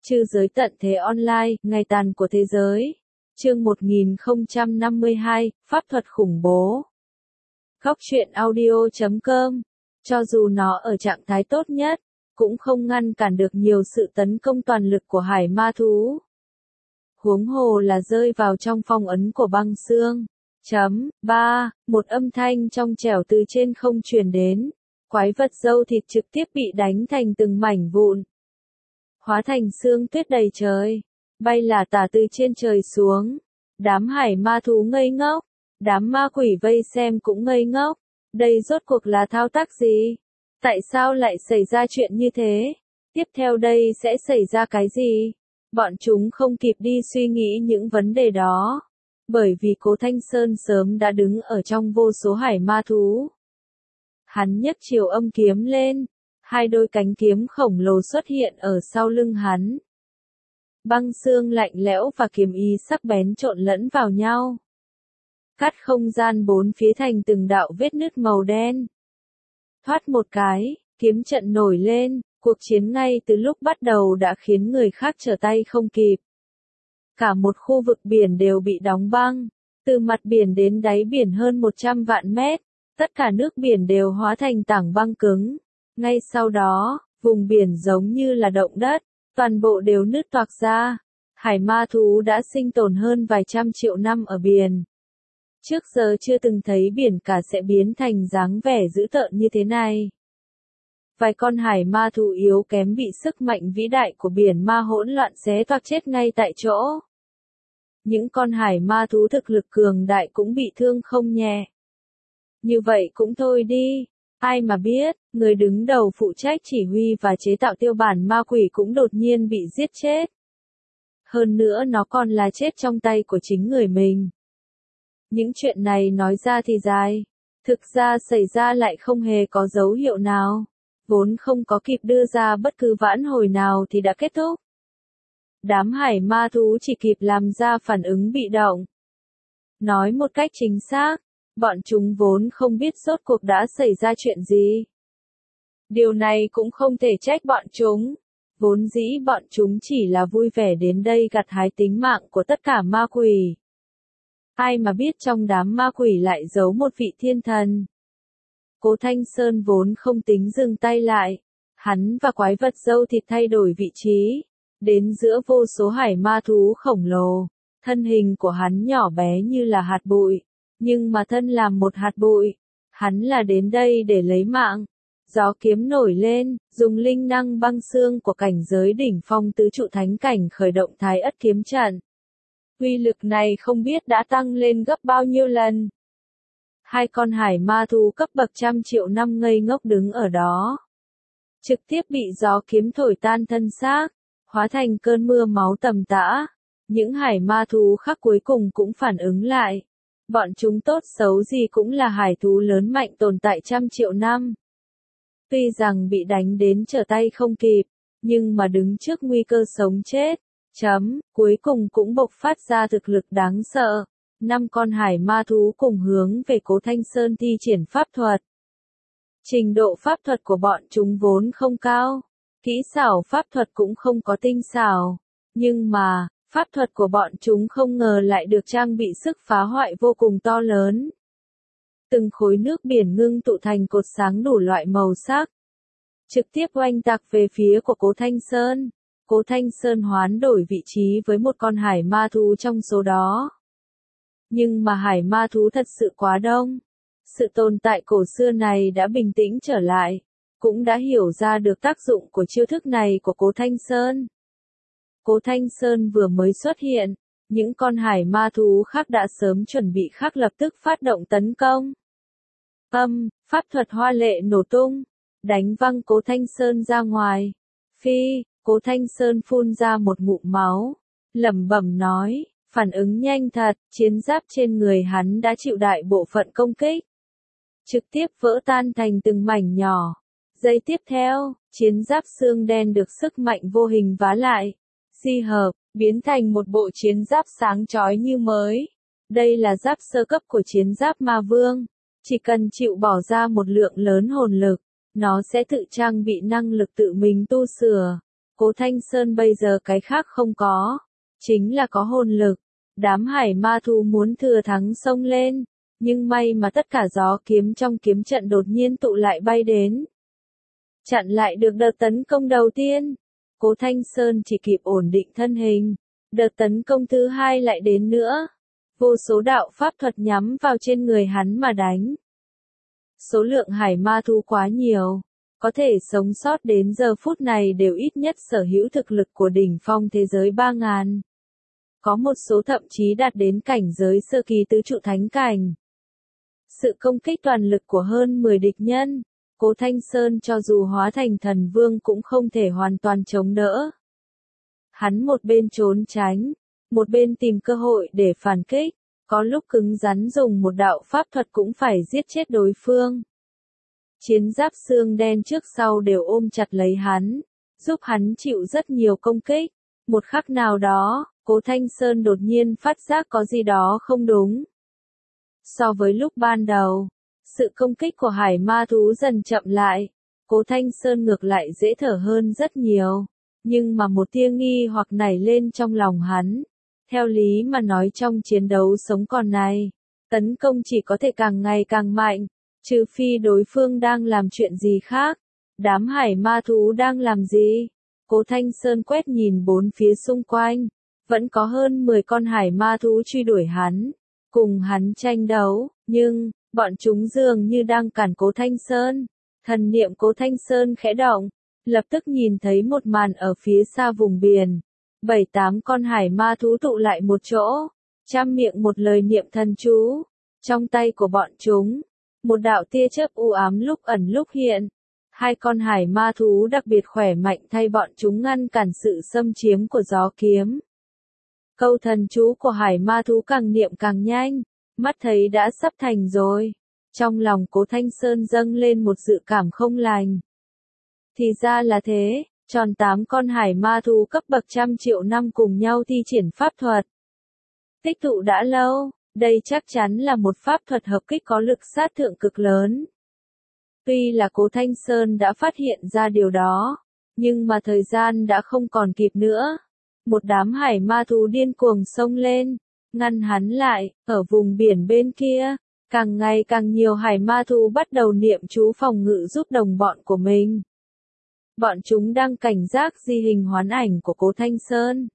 Trư giới tận thế online, ngày tàn của thế giới. Chương 1052, Pháp thuật khủng bố. Góc truyện audio.com. Cho dù nó ở trạng thái tốt nhất, cũng không ngăn cản được nhiều sự tấn công toàn lực của hải ma thú. Huống hồ là rơi vào trong phong ấn của băng xương. Một âm thanh trong trẻo từ trên không truyền đến. Quái vật râu thịt trực tiếp bị đánh thành từng mảnh vụn. Hóa thành sương tuyết đầy trời, bay là tả từ trên trời xuống. Đám hải ma thú ngây ngốc, đám ma quỷ vây xem cũng ngây ngốc. Đây rốt cuộc là thao tác gì? Tại sao lại xảy ra chuyện như thế? Tiếp theo đây sẽ xảy ra cái gì? Bọn chúng không kịp đi suy nghĩ những vấn đề đó. Bởi vì Cố Thanh Sơn sớm đã đứng ở trong vô số hải ma thú. Hắn nhấc chiều âm kiếm lên. Hai đôi cánh kiếm khổng lồ xuất hiện ở sau lưng hắn. Băng xương lạnh lẽo và kiếm ý sắc bén trộn lẫn vào nhau. Cắt không gian bốn phía thành từng đạo vết nứt màu đen. Thoát một cái, kiếm trận nổi lên, cuộc chiến ngay từ lúc bắt đầu đã khiến người khác trở tay không kịp. Cả một khu vực biển đều bị đóng băng, từ mặt biển đến đáy biển hơn 100 vạn mét, tất cả nước biển đều hóa thành tảng băng cứng. Ngay sau đó, vùng biển giống như là động đất, toàn bộ đều nứt toạc ra. Hải ma thú đã sinh tồn hơn vài trăm triệu năm ở biển. Trước giờ chưa từng thấy biển cả sẽ biến thành dáng vẻ dữ tợn như thế này. Vài con hải ma thú yếu kém bị sức mạnh vĩ đại của biển ma hỗn loạn xé toạc chết ngay tại chỗ. Những con hải ma thú thực lực cường đại cũng bị thương không nhẹ. Như vậy cũng thôi đi. Ai mà biết, người đứng đầu phụ trách chỉ huy và chế tạo tiêu bản ma quỷ cũng đột nhiên bị giết chết. Hơn nữa nó còn là chết trong tay của chính người mình. Những chuyện này nói ra thì dài, thực ra xảy ra lại không hề có dấu hiệu nào, vốn không có kịp đưa ra bất cứ vãn hồi nào thì đã kết thúc. Đám hải ma thú chỉ kịp làm ra phản ứng bị động. Nói một cách chính xác, bọn chúng vốn không biết rốt cuộc đã xảy ra chuyện gì. Điều này cũng không thể trách bọn chúng. Vốn dĩ bọn chúng chỉ là vui vẻ đến đây gặt hái tính mạng của tất cả ma quỷ. Ai mà biết trong đám ma quỷ lại giấu một vị thiên thần. Cố Thanh Sơn vốn không tính dừng tay lại. Hắn và quái vật râu thịt thay đổi vị trí. Đến giữa vô số hải ma thú khổng lồ. Thân hình của hắn nhỏ bé như là hạt bụi. Nhưng mà thân làm một hạt bụi, hắn là đến đây để lấy mạng. Gió kiếm nổi lên, dùng linh năng băng xương của cảnh giới đỉnh phong tứ trụ thánh cảnh khởi động Thái Ất kiếm trận. Uy lực này không biết đã tăng lên gấp bao nhiêu lần. Hai con hải ma thú cấp bậc trăm triệu năm ngây ngốc đứng ở đó. Trực tiếp bị gió kiếm thổi tan thân xác, hóa thành cơn mưa máu tầm tã. Những hải ma thú khác cuối cùng cũng phản ứng lại. Bọn chúng tốt xấu gì cũng là hải thú lớn mạnh tồn tại trăm triệu năm. Tuy rằng bị đánh đến trở tay không kịp, nhưng mà đứng trước nguy cơ sống chết, cuối cùng cũng bộc phát ra thực lực đáng sợ. 5 con hải ma thú cùng hướng về Cố Thanh Sơn thi triển pháp thuật. Trình độ pháp thuật của bọn chúng vốn không cao, kỹ xảo pháp thuật cũng không có tinh xảo, nhưng mà pháp thuật của bọn chúng không ngờ lại được trang bị sức phá hoại vô cùng to lớn. Từng khối nước biển ngưng tụ thành cột sáng đủ loại màu sắc. Trực tiếp oanh tạc về phía của Cố Thanh Sơn. Cố Thanh Sơn hoán đổi vị trí với một con hải ma thú trong số đó. Nhưng mà hải ma thú thật sự quá đông. Sự tồn tại cổ xưa này đã bình tĩnh trở lại. Cũng đã hiểu ra được tác dụng của chiêu thức này của Cố Thanh Sơn. Cố Thanh Sơn vừa mới xuất hiện, những con hải ma thú khác đã sớm chuẩn bị khác lập tức phát động tấn công. Pháp thuật hoa lệ nổ tung, đánh văng Cố Thanh Sơn ra ngoài. Cố Thanh Sơn phun ra một ngụm máu, lẩm bẩm nói, phản ứng nhanh thật, chiến giáp trên người hắn đã chịu đại bộ phận công kích. Trực tiếp vỡ tan thành từng mảnh nhỏ. Giây tiếp theo, chiến giáp xương đen được sức mạnh vô hình vá lại. Di hợp, biến thành một bộ chiến giáp sáng chói như mới. Đây là giáp sơ cấp của chiến giáp ma vương. Chỉ cần chịu bỏ ra một lượng lớn hồn lực, nó sẽ tự trang bị năng lực tự mình tu sửa. Cố Thanh Sơn bây giờ cái khác không có, chính là có hồn lực. Đám hải ma thú muốn thừa thắng xông lên, nhưng may mà tất cả gió kiếm trong kiếm trận đột nhiên tụ lại bay đến. Chặn lại được đợt tấn công đầu tiên. Cố Thanh Sơn chỉ kịp ổn định thân hình. Đợt tấn công thứ hai lại đến nữa. Vô số đạo pháp thuật nhắm vào trên người hắn mà đánh. Số lượng hải ma thú quá nhiều. Có thể sống sót đến giờ phút này đều ít nhất sở hữu thực lực của đỉnh phong thế giới 3.000. Có một số thậm chí đạt đến cảnh giới sơ kỳ tứ trụ thánh cảnh. Sự công kích toàn lực của hơn 10 địch nhân, Cố Thanh Sơn cho dù hóa thành thần vương cũng không thể hoàn toàn chống đỡ. Hắn một bên trốn tránh, một bên tìm cơ hội để phản kích, có lúc cứng rắn dùng một đạo pháp thuật cũng phải giết chết đối phương. Chiến giáp xương đen trước sau đều ôm chặt lấy hắn, giúp hắn chịu rất nhiều công kích. Một khắc nào đó, Cố Thanh Sơn đột nhiên phát giác có gì đó không đúng. So với lúc ban đầu, sự công kích của hải ma thú dần chậm lại, Cố Thanh Sơn ngược lại dễ thở hơn rất nhiều. Nhưng mà một tia nghi hoặc nảy lên trong lòng hắn. Theo lý mà nói trong chiến đấu sống còn này, tấn công chỉ có thể càng ngày càng mạnh, trừ phi đối phương đang làm chuyện gì khác. Đám hải ma thú đang làm gì? Cố Thanh Sơn quét nhìn bốn phía xung quanh, vẫn có hơn 10 con hải ma thú truy đuổi hắn, cùng hắn tranh đấu, nhưng bọn chúng dường như đang cản Cố Thanh Sơn. Thần niệm Cố Thanh Sơn khẽ động, lập tức nhìn thấy một màn ở phía xa vùng biển. 7-8 con hải ma thú tụ lại một chỗ, trăm miệng một lời niệm thần chú. Trong tay của bọn chúng, một đạo tia chớp u ám lúc ẩn lúc hiện. Hai con hải ma thú đặc biệt khỏe mạnh thay bọn chúng ngăn cản sự xâm chiếm của gió kiếm. Câu thần chú của hải ma thú càng niệm càng nhanh, mắt thấy đã sắp thành rồi. Trong lòng Cố Thanh Sơn dâng lên một dự cảm không lành. Thì ra là thế, tròn 8 con hải ma thú cấp bậc 100.000.000 năm cùng nhau thi triển pháp thuật. Tích tụ đã lâu, đây chắc chắn là một pháp thuật hợp kích có lực sát thương cực lớn. Tuy là Cố Thanh Sơn đã phát hiện ra điều đó, nhưng mà thời gian đã không còn kịp nữa. Một đám hải ma thú điên cuồng xông lên, ngăn hắn lại. Ở vùng biển bên kia, càng ngày càng nhiều hải ma thú bắt đầu niệm chú phòng ngự giúp đồng bọn của mình. Bọn chúng đang cảnh giác di hình hoán ảnh của Cố Thanh Sơn.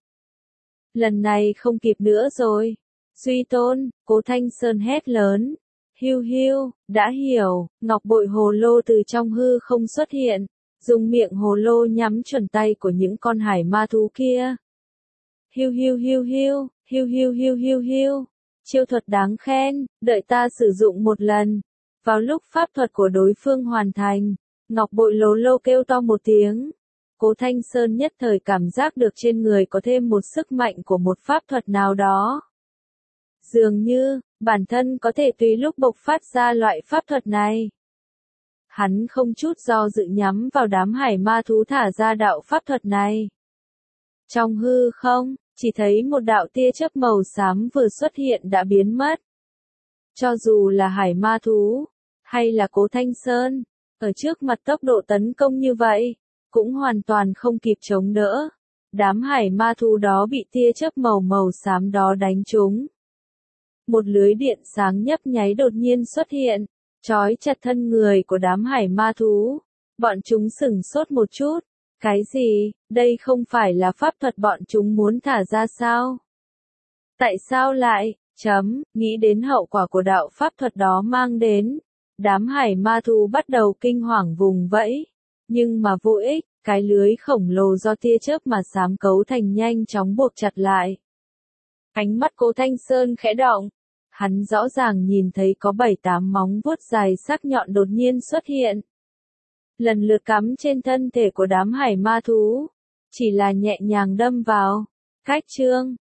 Lần này không kịp nữa rồi. Duy Tôn, Cố Thanh Sơn hét lớn. Hiu hiu, đã hiểu. Ngọc bội hồ lô từ trong hư không xuất hiện, dùng miệng hồ lô nhắm chuẩn tay của những con hải ma thú kia. Hiu hiu hiu hiu, hiu hiu hiu hiu hiu. Chiêu thuật đáng khen, đợi ta sử dụng một lần. Vào lúc pháp thuật của đối phương hoàn thành, Ngọc bội lố lô kêu to một tiếng. Cố Thanh Sơn nhất thời cảm giác được trên người có thêm một sức mạnh của một pháp thuật nào đó. Dường như, bản thân có thể tùy lúc bộc phát ra loại pháp thuật này. Hắn không chút do dự nhắm vào đám hải ma thú thả ra đạo pháp thuật này. Trong hư không, chỉ thấy một đạo tia chớp màu xám vừa xuất hiện đã biến mất. Cho dù là hải ma thú, hay là Cố Thanh Sơn, ở trước mặt tốc độ tấn công như vậy, cũng hoàn toàn không kịp chống đỡ. Đám hải ma thú đó bị tia chớp màu xám đó đánh trúng. Một lưới điện sáng nhấp nháy đột nhiên xuất hiện, trói chặt thân người của đám hải ma thú. Bọn chúng sửng sốt một chút. Cái gì, đây không phải là pháp thuật bọn chúng muốn thả ra sao? Tại sao lại, nghĩ đến hậu quả của đạo pháp thuật đó mang đến. Đám hải ma thú bắt đầu kinh hoàng vùng vẫy. Nhưng mà vô ích, cái lưới khổng lồ do tia chớp mà xám cấu thành nhanh chóng buộc chặt lại. Ánh mắt Cố Thanh Sơn khẽ động. Hắn rõ ràng nhìn thấy có 7-8 móng vuốt dài sắc nhọn đột nhiên xuất hiện. Lần lượt cắm trên thân thể của đám hải ma thú. Chỉ là nhẹ nhàng đâm vào. Cách chương